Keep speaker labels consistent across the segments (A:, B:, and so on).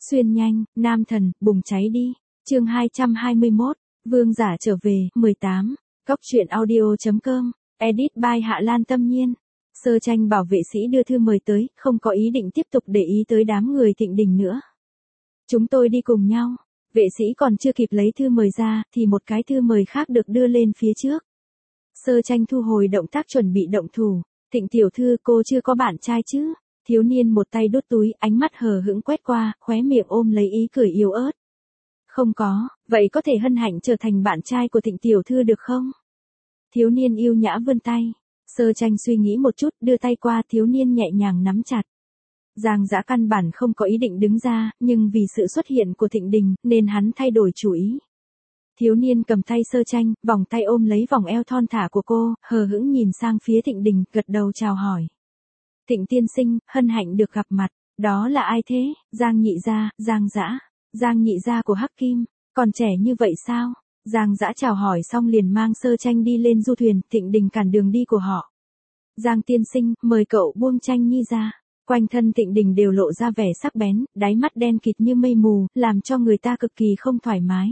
A: Xuyên nhanh, nam thần, bùng cháy đi. Chương 221, Vương giả trở về, 18. Góc truyện audio.com, edit by Hạ Lan Tâm Nhiên. Sơ Tranh bảo vệ sĩ đưa thư mời tới, không có ý định tiếp tục để ý tới đám người Thịnh Đình nữa. Chúng tôi đi cùng nhau. Vệ sĩ còn chưa kịp lấy thư mời ra, thì một cái thư mời khác được đưa lên phía trước. Sơ Tranh thu hồi động tác chuẩn bị động thủ. Thịnh tiểu thư, cô chưa có bạn trai chứ? Thiếu niên một tay đút túi, ánh mắt hờ hững quét qua, khóe miệng ôm lấy ý cười yếu ớt. Không có, vậy có thể hân hạnh trở thành bạn trai của Thịnh tiểu thư được không? Thiếu niên yêu nhã vươn tay. Sơ Tranh suy nghĩ một chút, đưa tay qua, thiếu niên nhẹ nhàng nắm chặt. Giang Dã căn bản không có ý định đứng ra, nhưng vì sự xuất hiện của Thịnh Đình, nên hắn thay đổi chủ ý. Thiếu niên cầm tay Sơ Tranh, vòng tay ôm lấy vòng eo thon thả của cô, hờ hững nhìn sang phía Thịnh Đình, gật đầu chào hỏi. Thịnh tiên sinh, hân hạnh được gặp mặt. Đó là ai thế? Giang nhị gia, Giang Dã. Giang nhị gia của Hắc Kim, còn trẻ như vậy sao? Giang Dã chào hỏi xong liền mang Sơ Tranh đi lên du thuyền, Thịnh Đình cản đường đi của họ. Giang tiên sinh, mời cậu buông Tranh nhi ra. Quanh thân Thịnh Đình đều lộ ra vẻ sắc bén, đáy mắt đen kịt như mây mù, làm cho người ta cực kỳ không thoải mái.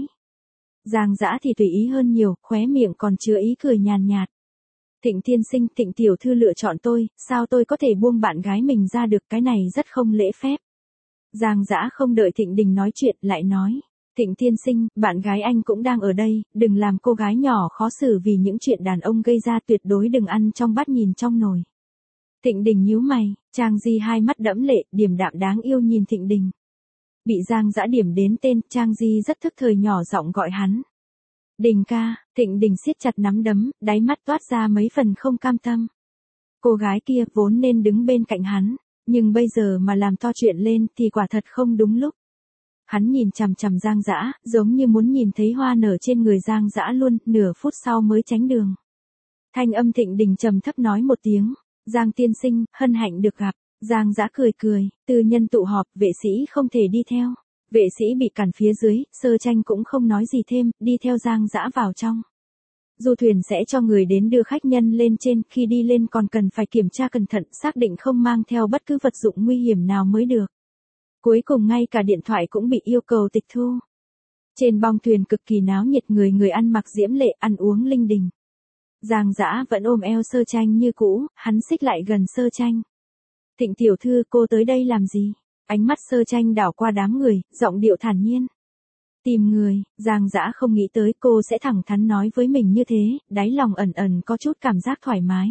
A: Giang Dã thì tùy ý hơn nhiều, khóe miệng còn chứa ý cười nhàn nhạt. Thịnh tiên sinh, Thịnh tiểu thư lựa chọn tôi, sao tôi có thể buông bạn gái mình ra được, cái này rất không lễ phép. Giang Dã không đợi Thịnh Đình nói chuyện, lại nói. Thịnh tiên sinh, bạn gái anh cũng đang ở đây, đừng làm cô gái nhỏ khó xử vì những chuyện đàn ông gây ra, tuyệt đối đừng ăn trong bát nhìn trong nồi. Thịnh Đình nhíu mày, Trang Di hai mắt đẫm lệ, điềm đạm đáng yêu nhìn Thịnh Đình. Bị Giang Dã điểm đến tên, Trang Di rất thức thời nhỏ giọng gọi hắn. Đình ca. Thịnh Đình siết chặt nắm đấm, đáy mắt toát ra mấy phần không cam tâm. Cô gái kia vốn nên đứng bên cạnh hắn, nhưng bây giờ mà làm to chuyện lên thì quả thật không đúng lúc. Hắn nhìn chằm chằm Giang Dã, giống như muốn nhìn thấy hoa nở trên người Giang Dã luôn, nửa phút sau mới tránh đường. Thanh âm Thịnh Đình trầm thấp nói một tiếng, Giang tiên sinh, hân hạnh được gặp. Giang Dã cười cười, tư nhân tụ họp, vệ sĩ không thể đi theo. Vệ sĩ bị cản phía dưới, Sơ Tranh cũng không nói gì thêm, đi theo Giang Dã vào trong. Du thuyền sẽ cho người đến đưa khách nhân lên trên, khi đi lên còn cần phải kiểm tra cẩn thận, xác định không mang theo bất cứ vật dụng nguy hiểm nào mới được. Cuối cùng ngay cả điện thoại cũng bị yêu cầu tịch thu. Trên bong thuyền cực kỳ náo nhiệt, người ăn mặc diễm lệ, ăn uống linh đình. Giang Dã vẫn ôm eo Sơ Tranh như cũ, hắn xích lại gần Sơ Tranh. Thịnh tiểu thư, cô tới đây làm gì? Ánh mắt Sơ Tranh đảo qua đám người, giọng điệu thản nhiên. Tìm người. Giang Dã không nghĩ tới cô sẽ thẳng thắn nói với mình như thế, đáy lòng ẩn ẩn có chút cảm giác thoải mái.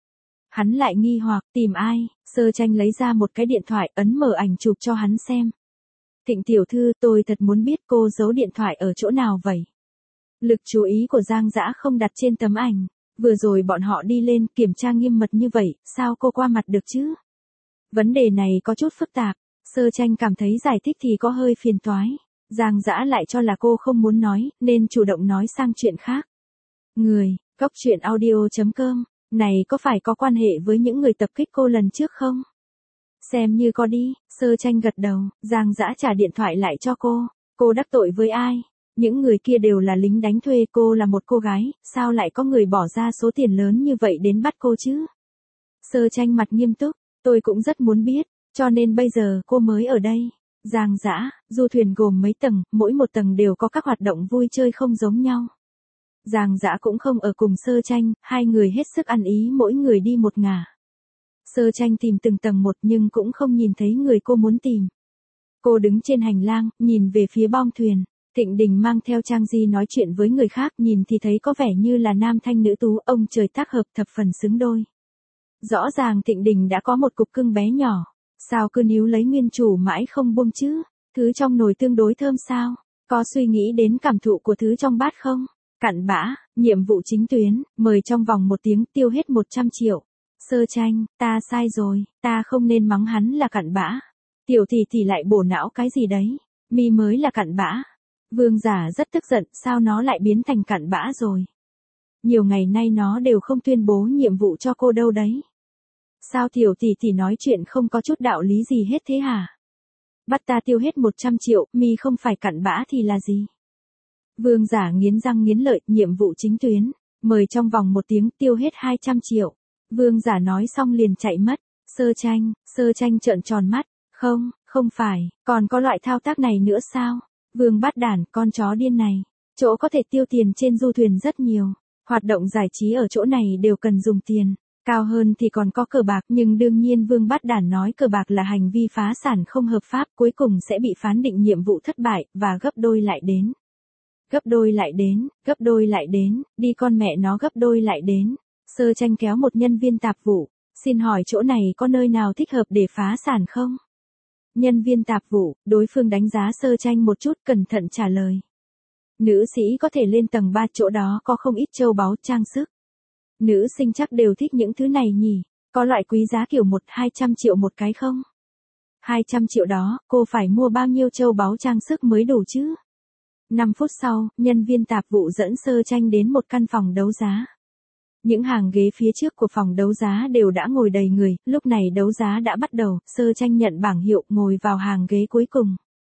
A: Hắn lại nghi hoặc, tìm ai? Sơ Tranh lấy ra một cái điện thoại, ấn mở ảnh chụp cho hắn xem. Thịnh tiểu thư, tôi thật muốn biết cô giấu điện thoại ở chỗ nào vậy? Lực chú ý của Giang Dã không đặt trên tấm ảnh. Vừa rồi bọn họ đi lên, kiểm tra nghiêm mật như vậy, sao cô qua mặt được chứ? Vấn đề này có chút phức tạp. Sơ Tranh cảm thấy giải thích thì có hơi phiền toái. Giang Dã lại cho là cô không muốn nói, nên chủ động nói sang chuyện khác. Người, góc truyện audio.com, này có phải có quan hệ với những người tập kích cô lần trước không? Xem như có đi. Sơ Tranh gật đầu, Giang Dã trả điện thoại lại cho cô. Cô đắc tội với ai? Những người kia đều là lính đánh thuê, cô là một cô gái, sao lại có người bỏ ra số tiền lớn như vậy đến bắt cô chứ? Sơ Tranh mặt nghiêm túc, tôi cũng rất muốn biết, cho nên bây giờ cô mới ở đây. Giang Dã, du thuyền gồm mấy tầng, mỗi một tầng đều có các hoạt động vui chơi không giống nhau. Giang Dã cũng không ở cùng Sơ Tranh, hai người hết sức ăn ý, mỗi người đi một ngả. Sơ Tranh tìm từng tầng một nhưng cũng không nhìn thấy người cô muốn tìm. Cô đứng trên hành lang, nhìn về phía bong thuyền. Thịnh Đình mang theo Trang Di nói chuyện với người khác, nhìn thì thấy có vẻ như là nam thanh nữ tú, ông trời tác hợp thập phần xứng đôi. Rõ ràng Thịnh Đình đã có một cục cưng bé nhỏ. Sao cứ níu lấy nguyên chủ mãi không buông chứ? Thứ trong nồi tương đối thơm sao? Có suy nghĩ đến cảm thụ của thứ trong bát không? Cặn bã, nhiệm vụ chính tuyến, mời trong vòng 1 tiếng tiêu hết 100 triệu. Sơ Tranh, ta sai rồi, ta không nên mắng hắn là cặn bã. Tiểu thì lại bổ não cái gì đấy? Mi mới là cặn bã. Vương giả rất tức giận, sao nó lại biến thành cặn bã rồi? Nhiều ngày nay nó đều không tuyên bố nhiệm vụ cho cô đâu đấy. Sao tiểu tỷ nói chuyện không có chút đạo lý gì hết thế hả? Bắt ta tiêu hết 100 triệu, mi không phải cặn bã thì là gì? Vương giả nghiến răng nghiến lợi, nhiệm vụ chính tuyến, mời trong vòng 1 tiếng tiêu hết 200 triệu. Vương giả nói xong liền chạy mất. Sơ Tranh trợn tròn mắt, Không phải, còn có loại thao tác này nữa sao? Vương Bát Đản, con chó điên này. Chỗ có thể tiêu tiền trên du thuyền rất nhiều. Hoạt động giải trí ở chỗ này đều cần dùng tiền. Cao hơn thì còn có cờ bạc, nhưng đương nhiên Vương Bát Đản nói cờ bạc là hành vi phá sản không hợp pháp, cuối cùng sẽ bị phán định nhiệm vụ thất bại, và gấp đôi lại đến. Gấp đôi lại đến, gấp đôi lại đến, đi con mẹ nó gấp đôi lại đến. Sơ Tranh kéo một nhân viên tạp vụ, xin hỏi chỗ này có nơi nào thích hợp để phá sản không? Nhân viên tạp vụ, đối phương đánh giá Sơ Tranh một chút, cẩn thận trả lời. Nữ sĩ có thể lên tầng 3, chỗ đó có không ít châu báu trang sức. Nữ sinh chắc đều thích những thứ này nhỉ, có loại quý giá kiểu 100-200 triệu một cái không? 200 triệu đó, cô phải mua bao nhiêu châu báu trang sức mới đủ chứ? 5 phút sau, nhân viên tạp vụ dẫn Sơ Tranh đến một căn phòng đấu giá. Những hàng ghế phía trước của phòng đấu giá đều đã ngồi đầy người, lúc này đấu giá đã bắt đầu, Sơ Tranh nhận bảng hiệu, ngồi vào hàng ghế cuối cùng.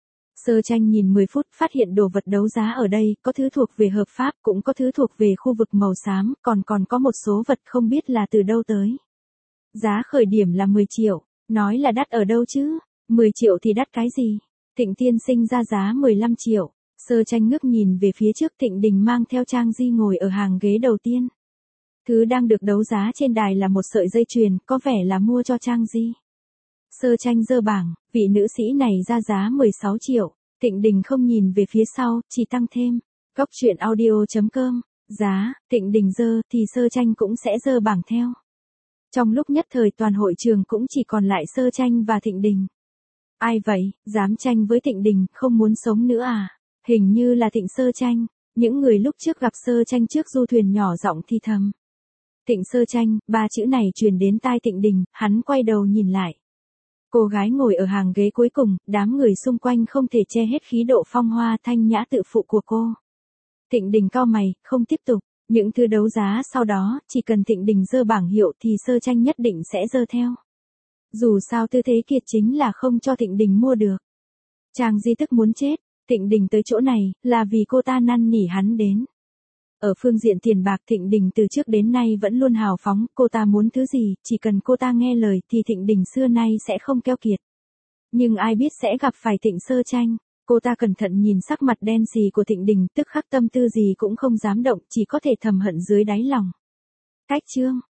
A: Sơ Tranh nhìn 10 phút, phát hiện đồ vật đấu giá ở đây, có thứ thuộc về hợp pháp, cũng có thứ thuộc về khu vực màu xám, còn có một số vật không biết là từ đâu tới. Giá khởi điểm là 10 triệu, nói là đắt ở đâu chứ, 10 triệu thì đắt cái gì? Thịnh Tiên Sinh ra giá 15 triệu, Sơ Tranh ngước nhìn về phía trước, Thịnh Đình mang theo Trang Di ngồi ở hàng ghế đầu tiên. Thứ đang được đấu giá trên đài là một sợi dây chuyền, có vẻ là mua cho Trang Di. Sơ Tranh giơ bảng, vị nữ sĩ này ra giá 16 triệu, Thịnh Đình không nhìn về phía sau, chỉ tăng thêm. Góc truyện audio.com, giá, Thịnh Đình giơ, thì Sơ Tranh cũng sẽ giơ bảng theo. Trong lúc nhất thời toàn hội trường cũng chỉ còn lại Sơ Tranh và Thịnh Đình. Ai vậy, dám tranh với Thịnh Đình, không muốn sống nữa à? Hình như là Thịnh Sơ Tranh, những người lúc trước gặp Sơ Tranh trước du thuyền nhỏ giọng thì thầm. Thịnh Sơ Tranh, 3 chữ này truyền đến tai Thịnh Đình, hắn quay đầu nhìn lại. Cô gái ngồi ở hàng ghế cuối cùng, đám người xung quanh không thể che hết khí độ phong hoa thanh nhã tự phụ của cô. Thịnh Đình cau mày, không tiếp tục, những thứ đấu giá sau đó, chỉ cần Thịnh Đình giơ bảng hiệu thì Sơ Tranh nhất định sẽ giơ theo. Dù sao tư thế kia chính là không cho Thịnh Đình mua được. Trang Di tức muốn chết, Thịnh Đình tới chỗ này, là vì cô ta năn nỉ hắn đến. Ở phương diện tiền bạc Thịnh Đình từ trước đến nay vẫn luôn hào phóng, cô ta muốn thứ gì, chỉ cần cô ta nghe lời thì Thịnh Đình xưa nay sẽ không keo kiệt. Nhưng ai biết sẽ gặp phải Thịnh Sơ Tranh, cô ta cẩn thận nhìn sắc mặt đen sì của Thịnh Đình, tức khắc tâm tư gì cũng không dám động, chỉ có thể thầm hận dưới đáy lòng. Cách chương